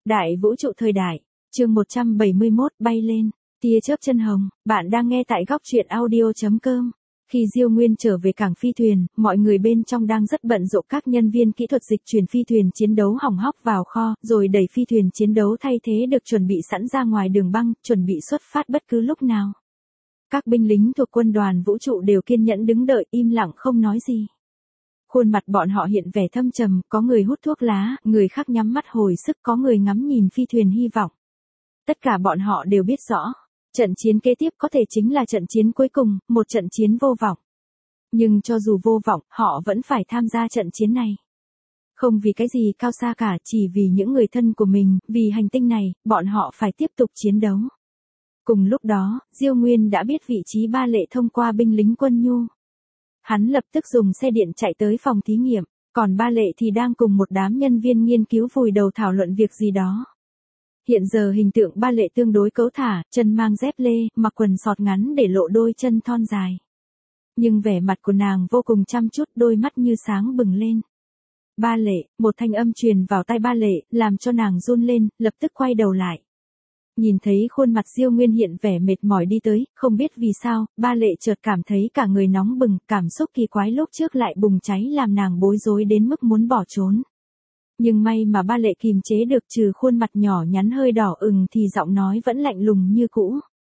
Đại vũ trụ thời đại, chương 171 bay lên, tia chớp chân hồng, bạn đang nghe tại góc truyện audio.com. Khi Diêu Nguyên trở về cảng phi thuyền, mọi người bên trong đang rất bận rộn, các nhân viên kỹ thuật dịch chuyển phi thuyền chiến đấu hỏng hóc vào kho, rồi đẩy phi thuyền chiến đấu thay thế được chuẩn bị sẵn ra ngoài đường băng, chuẩn bị xuất phát bất cứ lúc nào. Các binh lính thuộc quân đoàn vũ trụ đều kiên nhẫn đứng đợi, im lặng không nói gì. Khuôn mặt bọn họ hiện vẻ thâm trầm, có người hút thuốc lá, người khác nhắm mắt hồi sức, có người ngắm nhìn phi thuyền hy vọng. Tất cả bọn họ đều biết rõ, trận chiến kế tiếp có thể chính là trận chiến cuối cùng, một trận chiến vô vọng. Nhưng cho dù vô vọng, họ vẫn phải tham gia trận chiến này. Không vì cái gì cao xa cả, chỉ vì những người thân của mình, vì hành tinh này, bọn họ phải tiếp tục chiến đấu. Cùng lúc đó, Diêu Nguyên đã biết vị trí Ba Lệ thông qua binh lính quân nhu. Hắn lập tức dùng xe điện chạy tới phòng thí nghiệm, còn Ba Lệ thì đang cùng một đám nhân viên nghiên cứu vùi đầu thảo luận việc gì đó. Hiện giờ hình tượng Ba Lệ tương đối cấu thả, chân mang dép lê, mặc quần sọt ngắn để lộ đôi chân thon dài. Nhưng vẻ mặt của nàng vô cùng chăm chút, đôi mắt như sáng bừng lên. Ba Lệ, một thanh âm truyền vào tai Ba Lệ, làm cho nàng run lên, lập tức quay đầu lại. Nhìn thấy khuôn mặt Diêu Nguyên hiện vẻ mệt mỏi đi tới, không biết vì sao, Ba Lệ chợt cảm thấy cả người nóng bừng, cảm xúc kỳ quái lúc trước lại bùng cháy làm nàng bối rối đến mức muốn bỏ trốn. Nhưng may mà Ba Lệ kìm chế được, trừ khuôn mặt nhỏ nhắn hơi đỏ ửng thì giọng nói vẫn lạnh lùng như cũ.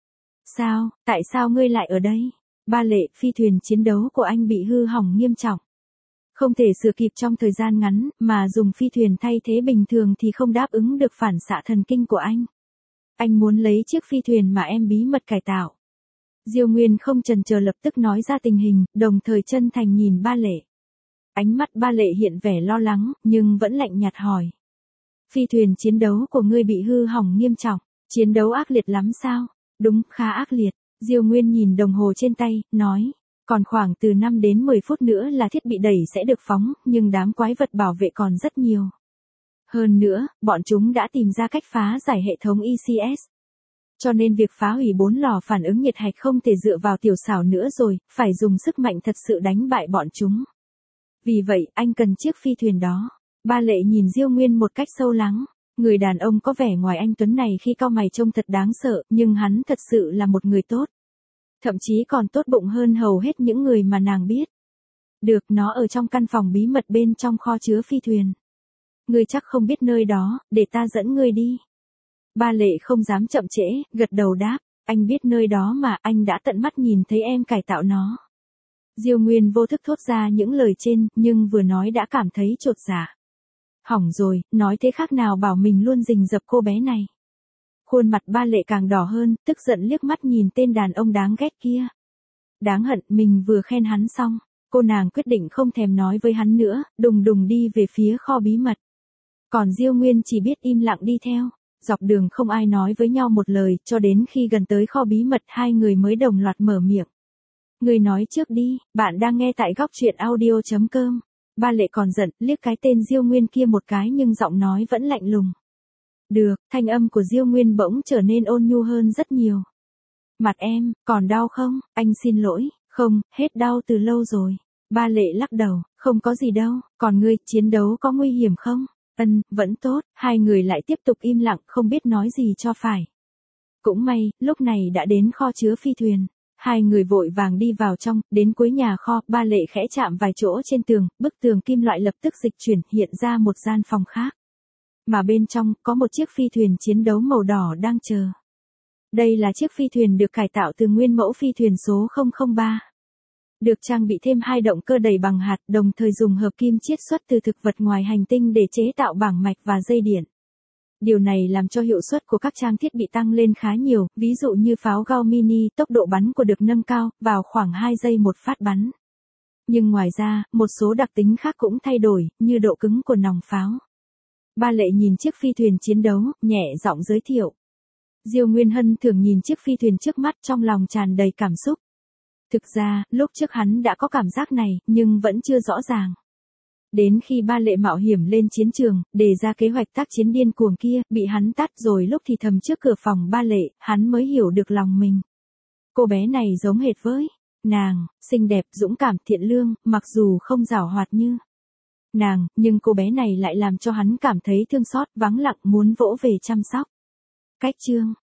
Sao, tại sao ngươi lại ở đây? Ba Lệ, phi thuyền chiến đấu của anh bị hư hỏng nghiêm trọng. Không thể sửa kịp trong thời gian ngắn, mà dùng phi thuyền thay thế bình thường thì không đáp ứng được phản xạ thần kinh của anh. Anh muốn lấy chiếc phi thuyền mà em bí mật cải tạo. Diêu Nguyên không chần chờ lập tức nói ra tình hình, đồng thời chân thành nhìn Ba Lệ. Ánh mắt Ba Lệ hiện vẻ lo lắng, nhưng vẫn lạnh nhạt hỏi. Phi thuyền chiến đấu của ngươi bị hư hỏng nghiêm trọng, chiến đấu ác liệt lắm sao? Đúng, khá ác liệt. Diêu Nguyên nhìn đồng hồ trên tay, nói. Còn khoảng từ 5 đến 10 phút nữa là thiết bị đẩy sẽ được phóng, nhưng đám quái vật bảo vệ còn rất nhiều. Hơn nữa, bọn chúng đã tìm ra cách phá giải hệ thống ECS. Cho nên việc phá hủy 4 lò phản ứng nhiệt hạch không thể dựa vào tiểu xảo nữa rồi, phải dùng sức mạnh thật sự đánh bại bọn chúng. Vì vậy, anh cần chiếc phi thuyền đó. Ba Lệ nhìn Diêu Nguyên một cách sâu lắng. Người đàn ông có vẻ ngoài anh tuấn này khi cau mày trông thật đáng sợ, nhưng hắn thật sự là một người tốt. Thậm chí còn tốt bụng hơn hầu hết những người mà nàng biết. Được, nó ở trong căn phòng bí mật bên trong kho chứa phi thuyền. Ngươi chắc không biết nơi đó, để ta dẫn ngươi đi. Ba Lệ không dám chậm trễ, gật đầu đáp, anh biết nơi đó mà, anh đã tận mắt nhìn thấy em cải tạo nó. Diêu Nguyên vô thức thốt ra những lời trên, nhưng vừa nói đã cảm thấy chột dạ. Hỏng rồi, nói thế khác nào bảo mình luôn rình rập cô bé này. Khuôn mặt Ba Lệ càng đỏ hơn, tức giận liếc mắt nhìn tên đàn ông đáng ghét kia. Đáng hận, mình vừa khen hắn xong, cô nàng quyết định không thèm nói với hắn nữa, đùng đùng đi về phía kho bí mật. Còn Diêu Nguyên chỉ biết im lặng đi theo, dọc đường không ai nói với nhau một lời, cho đến khi gần tới kho bí mật hai người mới đồng loạt mở miệng. Người nói trước đi, bạn đang nghe tại góc truyện audio.com. Ba Lệ còn giận, liếc cái tên Diêu Nguyên kia một cái nhưng giọng nói vẫn lạnh lùng. Được, thanh âm của Diêu Nguyên bỗng trở nên ôn nhu hơn rất nhiều. Mặt em, còn đau không? Anh xin lỗi, không, hết đau từ lâu rồi. Ba Lệ lắc đầu, không có gì đâu, còn ngươi, chiến đấu có nguy hiểm không? Vẫn tốt, hai người lại tiếp tục im lặng, không biết nói gì cho phải. Cũng may, lúc này đã đến kho chứa phi thuyền. Hai người vội vàng đi vào trong, đến cuối nhà kho, Ba Lệ khẽ chạm vài chỗ trên tường, bức tường kim loại lập tức dịch chuyển, hiện ra một gian phòng khác. Mà bên trong, có một chiếc phi thuyền chiến đấu màu đỏ đang chờ. Đây là chiếc phi thuyền được cải tạo từ nguyên mẫu phi thuyền số 003. Được trang bị thêm 2 động cơ đẩy bằng hạt, đồng thời dùng hợp kim chiết xuất từ thực vật ngoài hành tinh để chế tạo bảng mạch và dây điện. Điều này làm cho hiệu suất của các trang thiết bị tăng lên khá nhiều, ví dụ như pháo Gauss mini, tốc độ bắn của được nâng cao, vào khoảng 2 giây một phát bắn. Nhưng ngoài ra, một số đặc tính khác cũng thay đổi, như độ cứng của nòng pháo. Ba Lệ nhìn chiếc phi thuyền chiến đấu, nhẹ giọng giới thiệu. Diêu Nguyên hân thường nhìn chiếc phi thuyền trước mắt trong lòng tràn đầy cảm xúc. Thực ra, lúc trước hắn đã có cảm giác này, nhưng vẫn chưa rõ ràng. Đến khi Ba Lệ mạo hiểm lên chiến trường, đề ra kế hoạch tác chiến điên cuồng kia, bị hắn tắt rồi lúc thì thầm trước cửa phòng Ba Lệ, hắn mới hiểu được lòng mình. Cô bé này giống hệt với nàng, xinh đẹp, dũng cảm, thiện lương, mặc dù không giàu hoạt như nàng, nhưng cô bé này lại làm cho hắn cảm thấy thương xót, vắng lặng muốn vỗ về chăm sóc. Cách chương